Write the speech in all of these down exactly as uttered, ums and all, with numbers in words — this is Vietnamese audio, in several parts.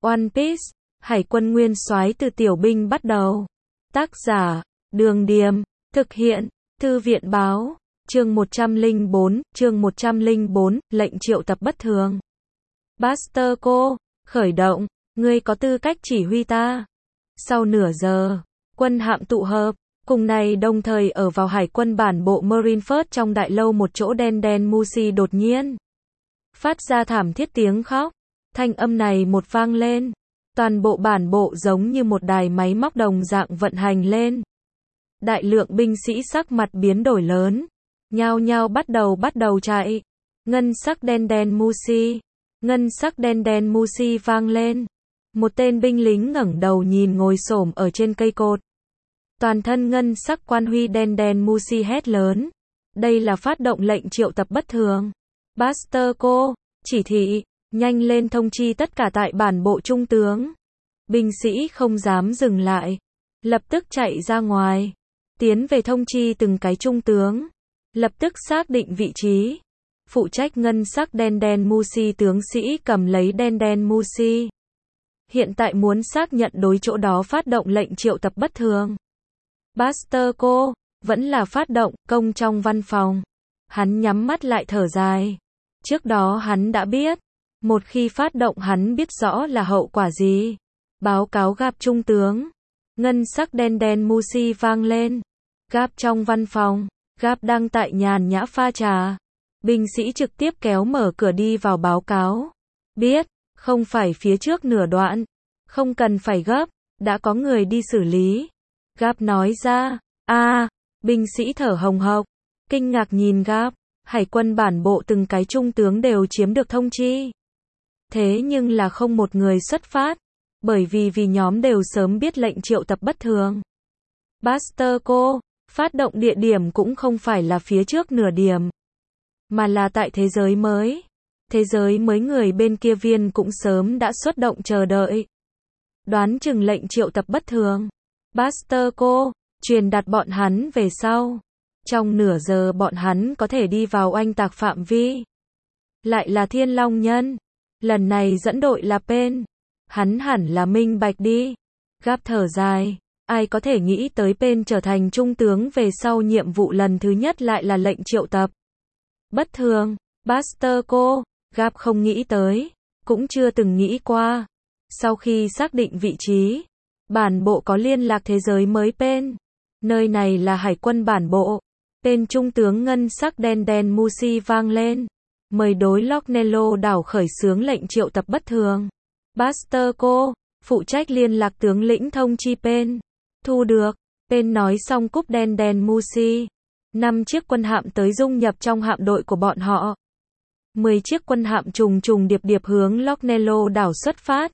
One Piece, Hải quân nguyên soái từ tiểu binh bắt đầu. Tác giả, Đường Điềm, thực hiện, Thư viện báo, chương một trăm lẻ bốn, chương một trăm lẻ bốn, lệnh triệu tập bất thường. Buster cô, khởi động, ngươi có tư cách chỉ huy ta. Sau nửa giờ, quân hạm tụ hợp, cùng này đồng thời ở vào hải quân bản bộ Marineford trong đại lâu một chỗ đen đen Musi đột nhiên phát ra thảm thiết tiếng khóc. Thanh âm này một vang lên, toàn bộ bản bộ giống như một đài máy móc đồng dạng vận hành lên. Đại lượng binh sĩ sắc mặt biến đổi lớn, nhao nhao bắt đầu bắt đầu chạy. Ngân sắc đen đen Musi, ngân sắc đen đen Musi vang lên. Một tên binh lính ngẩng đầu nhìn ngồi xổm ở trên cây cột. Toàn thân ngân sắc quan huy đen đen Musi hét lớn. Đây là phát động lệnh triệu tập bất thường. Buster cô, chỉ thị, nhanh lên thông chi tất cả tại bản bộ trung tướng. Binh sĩ không dám dừng lại, lập tức chạy ra ngoài, tiến về thông chi từng cái trung tướng, lập tức xác định vị trí. Phụ trách ngân sắc đen đen Musi tướng sĩ cầm lấy đen đen Musi. Hiện tại muốn xác nhận đối chỗ đó phát động lệnh triệu tập bất thường. Buster cô, vẫn là phát động, công trong văn phòng. Hắn nhắm mắt lại thở dài. Trước đó hắn đã biết, một khi phát động hắn biết rõ là hậu quả gì. Báo cáo gặp trung tướng. Ngân sắc đen đen Musi vang lên. Gap trong văn phòng, Gap đang tại nhàn nhã pha trà. Binh sĩ trực tiếp kéo mở cửa đi vào báo cáo. Biết, không phải phía trước nửa đoạn. Không cần phải gấp, đã có người đi xử lý. Gap nói ra, a binh sĩ thở hồng hộc, kinh ngạc nhìn Gap. Hải quân bản bộ từng cái trung tướng đều chiếm được thông chi. Thế nhưng là không một người xuất phát, bởi vì vì nhóm đều sớm biết lệnh triệu tập bất thường. Buster cô, phát động địa điểm cũng không phải là phía trước nửa điểm, mà là tại thế giới mới. Thế giới mới người bên kia viên cũng sớm đã xuất động chờ đợi. Đoán chừng lệnh triệu tập bất thường. Buster cô, truyền đạt bọn hắn về sau. Trong nửa giờ bọn hắn có thể đi vào oanh tạc phạm vi. Lại là Thiên Long Nhân. Lần này dẫn đội là Pen. Hắn hẳn là minh bạch đi. Gap thở dài. Ai có thể nghĩ tới Pen trở thành trung tướng về sau nhiệm vụ lần thứ nhất lại là lệnh triệu tập bất thường. Buster cô, Gap không nghĩ tới. Cũng chưa từng nghĩ qua. Sau khi xác định vị trí, bản bộ có liên lạc thế giới mới Pen. Nơi này là hải quân bản bộ. Tên trung tướng ngân sắc đen đen Musi vang lên. Mời đối Locknello đảo khởi xướng lệnh triệu tập bất thường. Buster cô, phụ trách liên lạc tướng lĩnh thông chi Pen. Thu được. Pen nói xong cúp đen đen Musi. Năm chiếc quân hạm tới dung nhập trong hạm đội của bọn họ. Mười chiếc quân hạm trùng trùng điệp điệp hướng Locknello đảo xuất phát.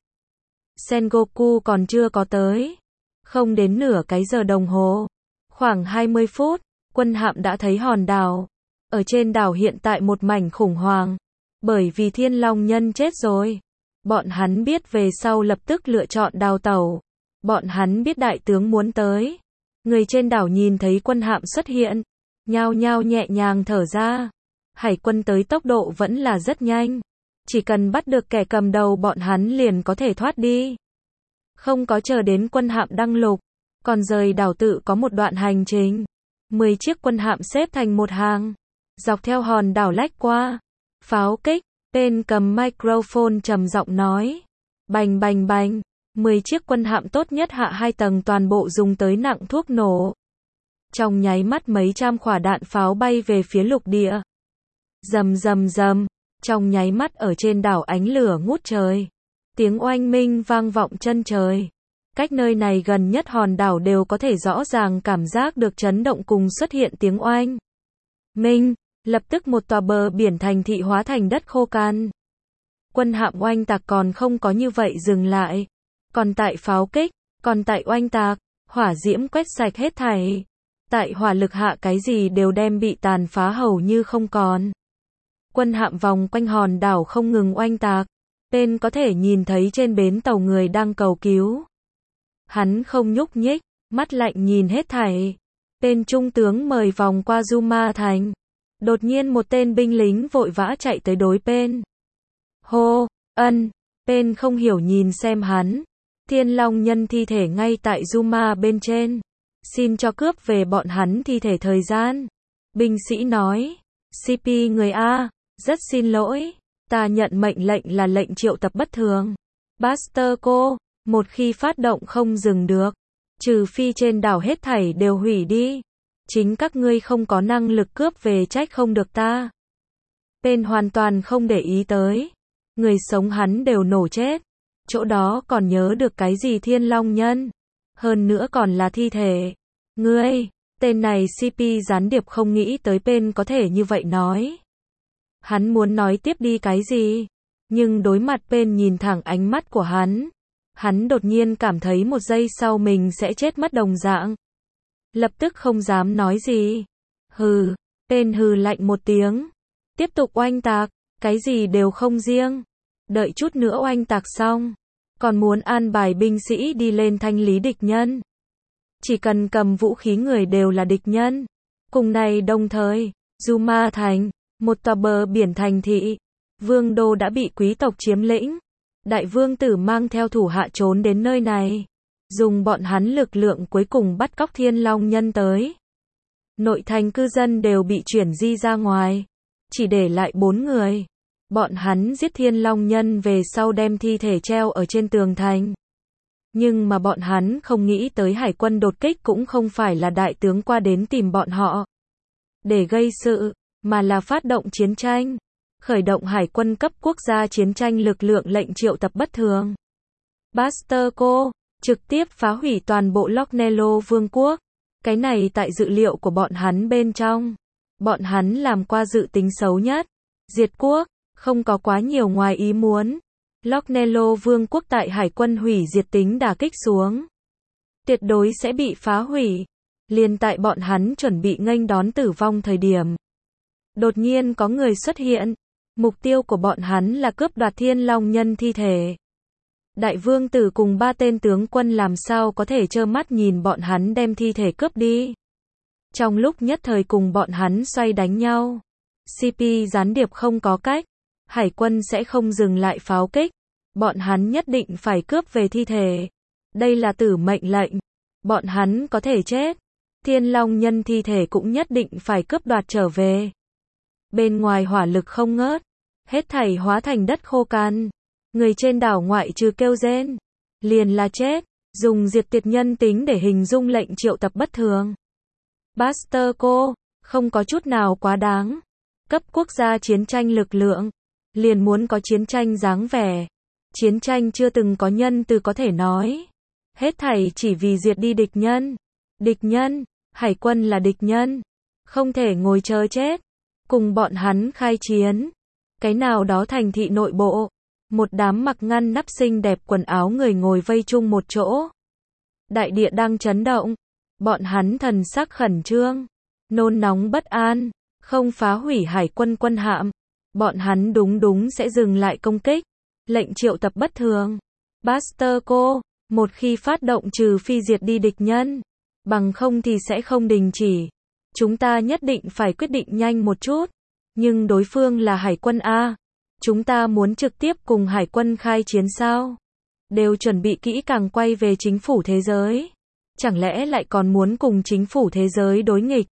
Sengoku còn chưa có tới. Không đến nửa cái giờ đồng hồ. Khoảng hai mươi phút. Quân hạm đã thấy hòn đảo. Ở trên đảo hiện tại một mảnh khủng hoảng. Bởi vì Thiên Long Nhân chết rồi. Bọn hắn biết về sau lập tức lựa chọn đào tẩu. Bọn hắn biết đại tướng muốn tới. Người trên đảo nhìn thấy quân hạm xuất hiện. Nhao nhao nhẹ nhàng thở ra. Hải quân tới tốc độ vẫn là rất nhanh. Chỉ cần bắt được kẻ cầm đầu bọn hắn liền có thể thoát đi. Không có chờ đến quân hạm đăng lục. Còn rời đảo tự có một đoạn hành trình. Mười chiếc quân hạm xếp thành một hàng. Dọc theo hòn đảo lách qua. Pháo kích. Pen cầm microphone trầm giọng nói. Bành bành bành. Mười chiếc quân hạm tốt nhất hạ hai tầng toàn bộ dùng tới nặng thuốc nổ. Trong nháy mắt mấy trăm quả đạn pháo bay về phía lục địa. Rầm rầm rầm. Trong nháy mắt ở trên đảo ánh lửa ngút trời. Tiếng oanh minh vang vọng chân trời. Cách nơi này gần nhất hòn đảo đều có thể rõ ràng cảm giác được chấn động cùng xuất hiện tiếng oanh minh. Lập tức một tòa bờ biển thành thị hóa thành đất khô cằn. Quân hạm oanh tạc còn không có như vậy dừng lại. Còn tại pháo kích, còn tại oanh tạc, hỏa diễm quét sạch hết thảy. Tại hỏa lực hạ cái gì đều đem bị tàn phá hầu như không còn. Quân hạm vòng quanh hòn đảo không ngừng oanh tạc. Pen có thể nhìn thấy trên bến tàu người đang cầu cứu. Hắn không nhúc nhích, mắt lạnh nhìn hết thảy. Tên trung tướng mời vòng qua Zuma thành. Đột nhiên một tên binh lính vội vã chạy tới đối Pen. Hô, ân, Pen không hiểu nhìn xem hắn. Thiên Long Nhân thi thể ngay tại Zuma bên trên. Xin cho cướp về bọn hắn thi thể thời gian. Binh sĩ nói. xê pê người A, rất xin lỗi. Ta nhận mệnh lệnh là lệnh triệu tập bất thường. Buster cô, một khi phát động không dừng được. Trừ phi trên đảo hết thảy đều hủy đi. Chính các ngươi không có năng lực cướp về trách không được ta. Pen hoàn toàn không để ý tới. Người sống hắn đều nổ chết. Chỗ đó còn nhớ được cái gì Thiên Long Nhân. Hơn nữa còn là thi thể. Ngươi, tên này xê pê gián điệp không nghĩ tới Pen có thể như vậy nói. Hắn muốn nói tiếp đi cái gì. Nhưng đối mặt Pen nhìn thẳng ánh mắt của hắn. Hắn đột nhiên cảm thấy một giây sau mình sẽ chết mất đồng dạng. Lập tức không dám nói gì. Hừ, Pen hừ lạnh một tiếng. Tiếp tục oanh tạc, cái gì đều không riêng. Đợi chút nữa oanh tạc xong. Còn muốn an bài binh sĩ đi lên thanh lý địch nhân. Chỉ cần cầm vũ khí người đều là địch nhân. Cùng này đồng thời, Zuma Thành, một tòa bờ biển thành thị. Vương đô đã bị quý tộc chiếm lĩnh. Đại vương tử mang theo thủ hạ trốn đến nơi này. Dùng bọn hắn lực lượng cuối cùng bắt cóc Thiên Long Nhân tới. Nội thành cư dân đều bị chuyển di ra ngoài. Chỉ để lại bốn người. Bọn hắn giết Thiên Long Nhân về sau đem thi thể treo ở trên tường thành. Nhưng mà bọn hắn không nghĩ tới hải quân đột kích cũng không phải là đại tướng qua đến tìm bọn họ. Để gây sự, mà là phát động chiến tranh. Khởi động hải quân cấp quốc gia chiến tranh lực lượng lệnh triệu tập bất thường. Buster cô, trực tiếp phá hủy toàn bộ Locknello vương quốc. Cái này tại dự liệu của bọn hắn bên trong. Bọn hắn làm qua dự tính xấu nhất. Diệt quốc, không có quá nhiều ngoài ý muốn. Locknello vương quốc tại hải quân hủy diệt tính đả kích xuống. Tuyệt đối sẽ bị phá hủy. Liền tại bọn hắn chuẩn bị nghênh đón tử vong thời điểm. Đột nhiên có người xuất hiện. Mục tiêu của bọn hắn là cướp đoạt Thiên Long Nhân thi thể. Đại vương tử cùng ba tên tướng quân làm sao có thể trơ mắt nhìn bọn hắn đem thi thể cướp đi. Trong lúc nhất thời cùng bọn hắn xoay đánh nhau. xê pê gián điệp không có cách. Hải quân sẽ không dừng lại pháo kích. Bọn hắn nhất định phải cướp về thi thể. Đây là tử mệnh lệnh. Bọn hắn có thể chết. Thiên Long Nhân thi thể cũng nhất định phải cướp đoạt trở về. Bên ngoài hỏa lực không ngớt. Hết thảy hóa thành đất khô cằn. Người trên đảo ngoại trừ kêu rên. Liền là chết. Dùng diệt tuyệt nhân tính để hình dung lệnh triệu tập bất thường. Buster cô, không có chút nào quá đáng. Cấp quốc gia chiến tranh lực lượng. Liền muốn có chiến tranh dáng vẻ. Chiến tranh chưa từng có nhân từ có thể nói. Hết thảy chỉ vì diệt đi địch nhân. Địch nhân, hải quân là địch nhân. Không thể ngồi chờ chết. Cùng bọn hắn khai chiến. Cái nào đó thành thị nội bộ. Một đám mặc ngăn nắp xinh đẹp quần áo người ngồi vây chung một chỗ. Đại địa đang chấn động. Bọn hắn thần sắc khẩn trương. Nôn nóng bất an. Không phá hủy hải quân quân hạm. Bọn hắn đúng đúng sẽ dừng lại công kích. Lệnh triệu tập bất thường. Buster cô, một khi phát động trừ phi diệt đi địch nhân. Bằng không thì sẽ không đình chỉ. Chúng ta nhất định phải quyết định nhanh một chút. Nhưng đối phương là hải quân A. Chúng ta muốn trực tiếp cùng hải quân khai chiến sao? Đều chuẩn bị kỹ càng quay về chính phủ thế giới. Chẳng lẽ lại còn muốn cùng chính phủ thế giới đối nghịch?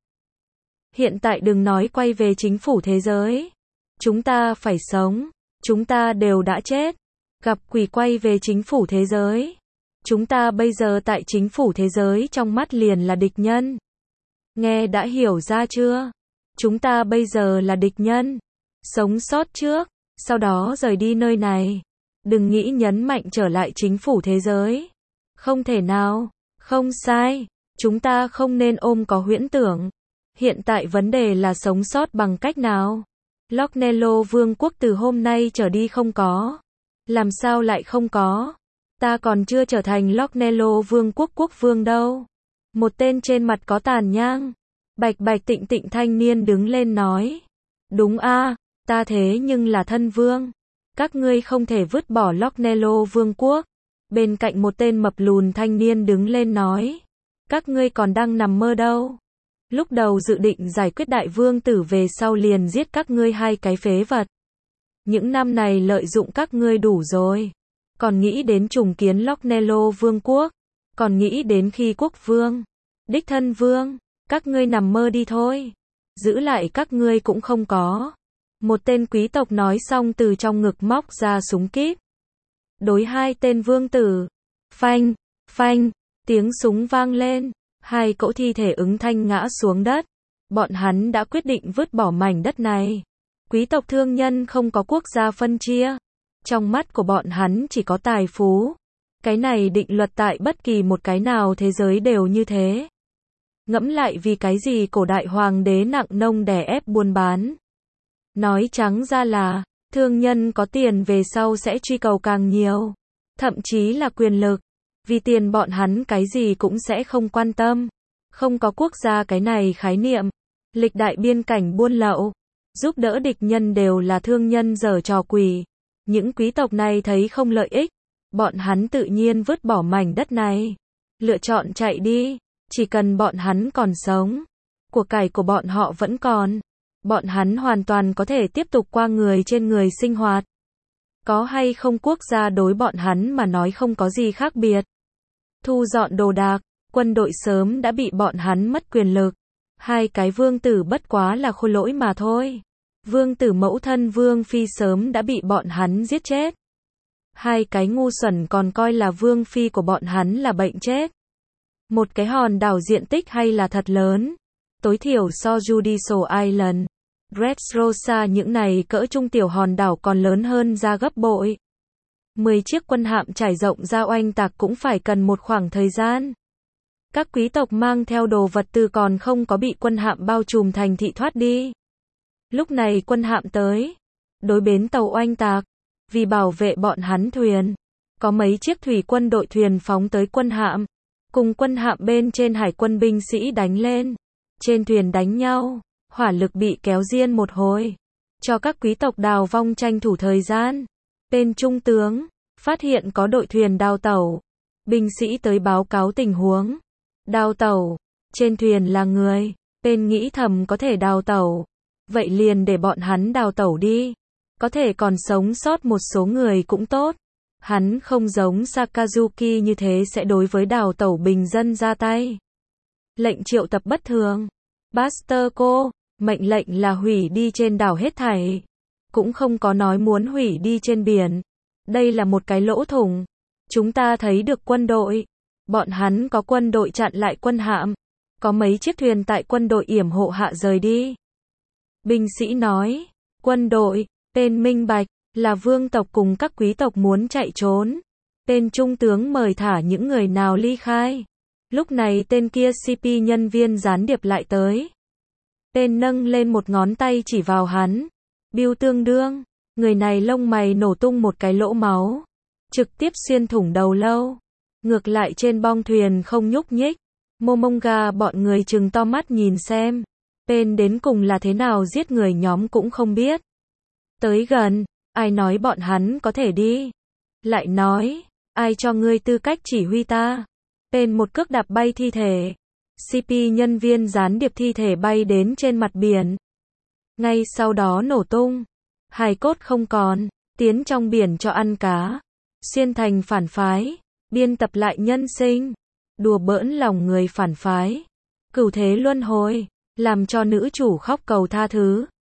Hiện tại đừng nói quay về chính phủ thế giới. Chúng ta phải sống. Chúng ta đều đã chết. Gặp quỷ quay về chính phủ thế giới. Chúng ta bây giờ tại chính phủ thế giới trong mắt liền là địch nhân. Nghe đã hiểu ra chưa? Chúng ta bây giờ là địch nhân. Sống sót trước, sau đó rời đi nơi này. Đừng nghĩ nhấn mạnh trở lại chính phủ thế giới. Không thể nào, không sai. Chúng ta không nên ôm có huyễn tưởng. Hiện tại vấn đề là sống sót bằng cách nào? Locknello vương quốc từ hôm nay trở đi không có. Làm sao lại không có? Ta còn chưa trở thành Locknello vương quốc quốc vương đâu. Một tên trên mặt có tàn nhang. Bạch bạch tịnh tịnh thanh niên đứng lên nói. Đúng a, ta thế nhưng là thân vương. Các ngươi không thể vứt bỏ Locknello vương quốc. Bên cạnh một tên mập lùn thanh niên đứng lên nói. Các ngươi còn đang nằm mơ đâu. Lúc đầu dự định giải quyết đại vương tử về sau liền giết các ngươi hai cái phế vật. Những năm này lợi dụng các ngươi đủ rồi. còn nghĩ đến trùng kiến Lochnelo vương quốc, còn nghĩ đến khi quốc vương, đích thân vương, các ngươi nằm mơ đi thôi, giữ lại các ngươi cũng không có. Một tên quý tộc nói xong từ trong ngực móc ra súng kíp. Đối hai tên vương tử. Phanh, phanh, tiếng súng vang lên, hai cỗ thi thể ứng thanh ngã xuống đất. Bọn hắn đã quyết định vứt bỏ mảnh đất này. Quý tộc thương nhân không có quốc gia phân chia. Trong mắt của bọn hắn chỉ có tài phú. Cái này định luật tại bất kỳ một cái nào thế giới đều như thế. Ngẫm lại vì cái gì cổ đại hoàng đế nặng nông đè ép buôn bán. Nói trắng ra là, thương nhân có tiền về sau sẽ truy cầu càng nhiều. Thậm chí là quyền lực. Vì tiền bọn hắn cái gì cũng sẽ không quan tâm. Không có quốc gia cái này khái niệm. Lịch đại biên cảnh buôn lậu, giúp đỡ địch nhân đều là thương nhân giở trò quỷ. Những quý tộc này thấy không lợi ích. Bọn hắn tự nhiên vứt bỏ mảnh đất này. Lựa chọn chạy đi. Chỉ cần bọn hắn còn sống. Của cải của bọn họ vẫn còn. Bọn hắn hoàn toàn có thể tiếp tục qua người trên người sinh hoạt. Có hay không quốc gia đối bọn hắn mà nói không có gì khác biệt. Thu dọn đồ đạc, quân đội sớm đã bị bọn hắn mất quyền lực. Hai cái vương tử bất quá là khôi lỗi mà thôi. Vương tử mẫu thân vương phi sớm đã bị bọn hắn giết chết. Hai cái ngu xuẩn còn coi là vương phi của bọn hắn là bệnh chết. Một cái hòn đảo diện tích hay là thật lớn. Tối thiểu so Judicial Island, Dressrosa những này cỡ trung tiểu hòn đảo còn lớn hơn ra gấp bội. Mười chiếc quân hạm trải rộng ra oanh tạc cũng phải cần một khoảng thời gian. Các quý tộc mang theo đồ vật từ còn không có bị quân hạm bao trùm thành thị thoát đi. Lúc này quân hạm tới, đối bến tàu oanh tạc, vì bảo vệ bọn hắn thuyền. Có mấy chiếc thủy quân đội thuyền phóng tới quân hạm, cùng quân hạm bên trên hải quân binh sĩ đánh lên. Trên thuyền đánh nhau, hỏa lực bị kéo riêng một hồi. Cho các quý tộc đào vong tranh thủ thời gian. Tên trung tướng, phát hiện có đội thuyền đào tẩu. Binh sĩ tới báo cáo tình huống. Đào tẩu, trên thuyền là người. Tên nghĩ thầm có thể đào tẩu. Vậy liền để bọn hắn đào tẩu đi. Có thể còn sống sót một số người cũng tốt. Hắn không giống Sakazuki như thế sẽ đối với đào tẩu bình dân ra tay. Lệnh triệu tập bất thường. Buster cô, mệnh lệnh là hủy đi trên đảo hết thảy. Cũng không có nói muốn hủy đi trên biển. Đây là một cái lỗ thủng. Chúng ta thấy được quân đội. Bọn hắn có quân đội chặn lại quân hạm. Có mấy chiếc thuyền tại quân đội yểm hộ hạ rời đi. Binh sĩ nói, quân đội, tên minh bạch, là vương tộc cùng các quý tộc muốn chạy trốn. Tên trung tướng mời thả những người nào ly khai. Lúc này tên kia xê pê nhân viên gián điệp lại tới. Tên nâng lên một ngón tay chỉ vào hắn. Bill tương đương. Người này lông mày nổ tung một cái lỗ máu. Trực tiếp xuyên thủng đầu lâu. Ngược lại trên bong thuyền không nhúc nhích. Momonga bọn người trừng to mắt nhìn xem. Tên đến cùng là thế nào giết người nhóm cũng không biết. Tới gần, ai nói bọn hắn có thể đi. Lại nói, ai cho ngươi tư cách chỉ huy ta. Tên một cước đạp bay thi thể. xê pê nhân viên gián điệp thi thể bay đến trên mặt biển. Ngay sau đó nổ tung. Hài cốt không còn, tiến trong biển cho ăn cá. Xuyên thành phản phái, biên tập lại nhân sinh. Đùa bỡn lòng người phản phái. Cửu thế luân hồi, làm cho nữ chủ khóc cầu tha thứ.